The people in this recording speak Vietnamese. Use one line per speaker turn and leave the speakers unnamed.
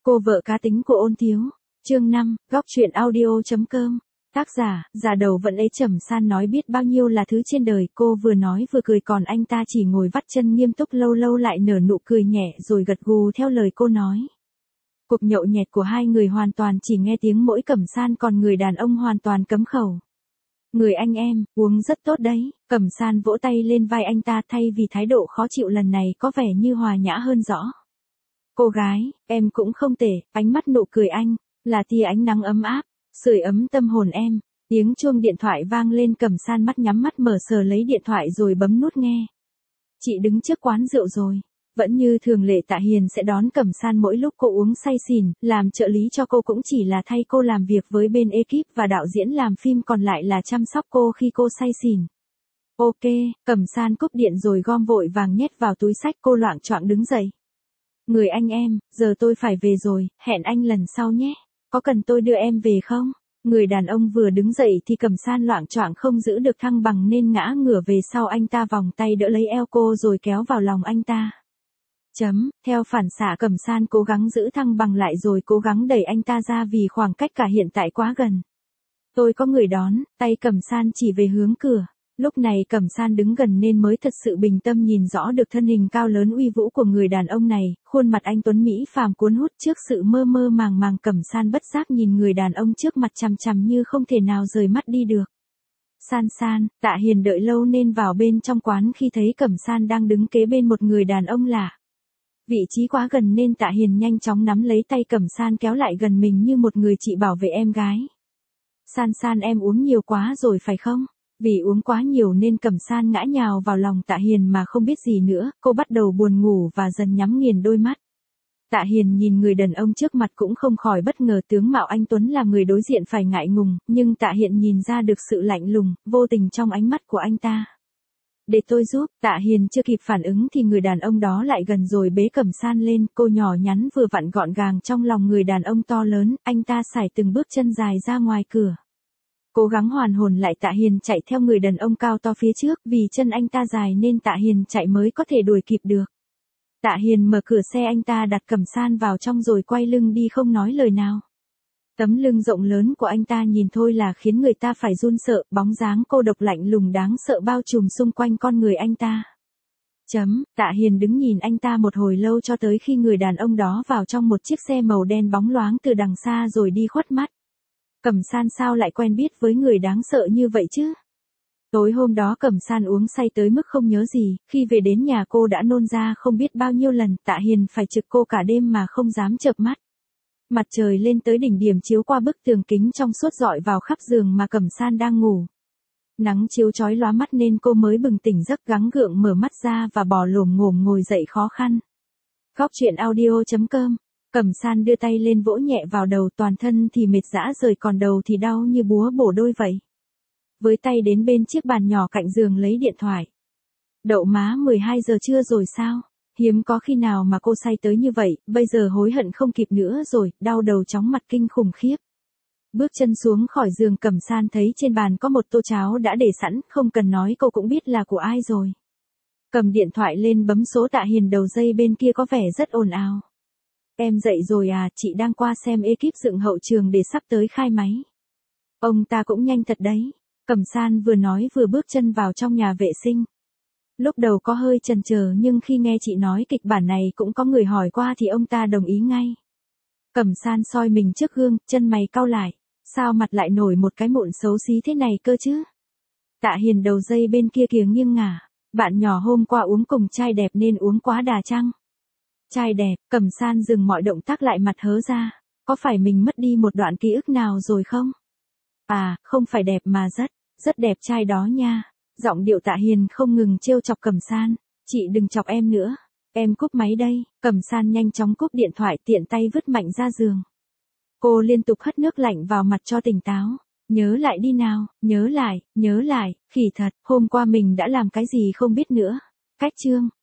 Cô vợ cá tính của Ôn Thiếu. Chương 5, góc truyện audio.com. Tác giả, già đầu vẫn ấy Trầm San nói biết bao nhiêu là thứ trên đời, cô vừa nói vừa cười còn anh ta chỉ ngồi vắt chân nghiêm túc lâu lâu lại nở nụ cười nhẹ rồi gật gù theo lời cô nói. Cuộc nhậu nhẹt của hai người hoàn toàn chỉ nghe tiếng mỗi Cẩm San còn người đàn ông hoàn toàn cấm khẩu. Người anh em, uống rất tốt đấy, Cẩm San vỗ tay lên vai anh ta thay vì thái độ khó chịu lần này có vẻ như hòa nhã hơn rõ. Cô gái, em cũng không tệ, ánh mắt nụ cười anh, là tia ánh nắng ấm áp, sưởi ấm tâm hồn em. Tiếng chuông điện thoại vang lên Cẩm San mắt nhắm mắt mở sờ lấy điện thoại rồi bấm nút nghe. Chị đứng trước quán rượu rồi. Vẫn như thường lệ Tạ Hiền sẽ đón Cẩm San mỗi lúc cô uống say xỉn, làm trợ lý cho cô cũng chỉ là thay cô làm việc với bên ekip và đạo diễn làm phim còn lại là chăm sóc cô khi cô say xỉn. Ok, Cẩm San cúp điện rồi gom vội vàng nhét vào túi xách cô loạng choạng đứng dậy. Người anh em, giờ tôi phải về rồi, hẹn anh lần sau nhé. Có cần tôi đưa em về không? Người đàn ông vừa đứng dậy thì Cẩm San loạng choạng không giữ được thăng bằng nên ngã ngửa về sau anh ta vòng tay đỡ lấy eo cô rồi kéo vào lòng anh ta. Theo phản xạ Cẩm San cố gắng giữ thăng bằng lại rồi cố gắng đẩy anh ta ra vì khoảng cách cả hiện tại quá gần. Tôi có người đón, tay Cẩm San chỉ về hướng cửa. Lúc này Cẩm San đứng gần nên mới thật sự bình tâm nhìn rõ được thân hình cao lớn uy vũ của người đàn ông này, khuôn mặt anh tuấn Mỹ phàm cuốn hút trước sự mơ mơ màng màng Cẩm San bất giác nhìn người đàn ông trước mặt chằm chằm như không thể nào rời mắt đi được. San, Tạ Hiền đợi lâu nên vào bên trong quán khi thấy Cẩm San đang đứng kế bên một người đàn ông lạ. Vị trí quá gần nên Tạ Hiền nhanh chóng nắm lấy tay Cẩm San kéo lại gần mình như một người chị bảo vệ em gái. San em uống nhiều quá rồi phải không? Vì uống quá nhiều nên Cẩm San ngã nhào vào lòng Tạ Hiền mà không biết gì nữa, cô bắt đầu buồn ngủ và dần nhắm nghiền đôi mắt. Tạ Hiền nhìn người đàn ông trước mặt cũng không khỏi bất ngờ tướng mạo anh tuấn làm người đối diện phải ngại ngùng, nhưng Tạ Hiền nhìn ra được sự lạnh lùng, vô tình trong ánh mắt của anh ta. Để tôi giúp, Tạ Hiền chưa kịp phản ứng thì người đàn ông đó lại gần rồi bế Cẩm San lên, cô nhỏ nhắn vừa vặn gọn gàng trong lòng người đàn ông to lớn, anh ta sải từng bước chân dài ra ngoài cửa. Cố gắng hoàn hồn lại Tạ Hiền chạy theo người đàn ông cao to phía trước, vì chân anh ta dài nên Tạ Hiền chạy mới có thể đuổi kịp được. Tạ Hiền mở cửa xe anh ta đặt Cẩm San vào trong rồi quay lưng đi không nói lời nào. Tấm lưng rộng lớn của anh ta nhìn thôi là khiến người ta phải run sợ, bóng dáng cô độc lạnh lùng đáng sợ bao trùm xung quanh con người anh ta. Tạ Hiền đứng nhìn anh ta một hồi lâu cho tới khi người đàn ông đó vào trong một chiếc xe màu đen bóng loáng từ đằng xa rồi đi khuất mắt. Cẩm San sao lại quen biết với người đáng sợ như vậy chứ? Tối hôm đó Cẩm San uống say tới mức không nhớ gì, khi về đến nhà cô đã nôn ra không biết bao nhiêu lần, Tạ Hiền phải trực cô cả đêm mà không dám chợp mắt. Mặt trời lên tới đỉnh điểm chiếu qua bức tường kính trong suốt rọi vào khắp giường mà Cẩm San đang ngủ. Nắng chiếu chói lóa mắt nên cô mới bừng tỉnh giấc gắng gượng mở mắt ra và bò lồm ngồm ngồi dậy khó khăn. Góc truyện audio.com. Cẩm San đưa tay lên vỗ nhẹ vào đầu, toàn thân thì mệt rã rời còn đầu thì đau như búa bổ đôi vậy. Với tay đến bên chiếc bàn nhỏ cạnh giường lấy điện thoại. Đậu má 12 giờ trưa rồi sao? Hiếm có khi nào mà cô say tới như vậy, bây giờ hối hận không kịp nữa rồi, đau đầu chóng mặt kinh khủng khiếp. Bước chân xuống khỏi giường Cẩm San thấy trên bàn có một tô cháo đã để sẵn, không cần nói cô cũng biết là của ai rồi. Cầm điện thoại lên bấm số Tạ Hiền đầu dây bên kia có vẻ rất ồn ào. Em dậy rồi à, chị đang qua xem ekip dựng hậu trường để sắp tới khai máy. Ông ta cũng nhanh thật đấy. Cẩm San vừa nói vừa bước chân vào trong nhà vệ sinh. Lúc đầu có hơi chần chờ nhưng khi nghe chị nói kịch bản này cũng có người hỏi qua thì ông ta đồng ý ngay. Cẩm San soi mình trước gương, chân mày cau lại. Sao mặt lại nổi một cái mụn xấu xí thế này cơ chứ? Tạ Hiền đầu dây bên kia kìa nghiêng ngả. Bạn nhỏ hôm qua uống cùng trai đẹp nên uống quá đà chăng? Trai đẹp, Cẩm San dừng mọi động tác lại mặt hớ ra. Có phải mình mất đi một đoạn ký ức nào rồi không? À, không phải đẹp mà rất đẹp trai đó nha. Giọng điệu Tạ Hiền không ngừng trêu chọc Cẩm San. Chị đừng chọc em nữa. Em cúp máy đây. Cẩm San nhanh chóng cúp điện thoại tiện tay vứt mạnh ra giường. Cô liên tục hất nước lạnh vào mặt cho tỉnh táo. Nhớ lại đi nào, nhớ lại, khỉ thật, hôm qua mình đã làm cái gì không biết nữa. Cách chương.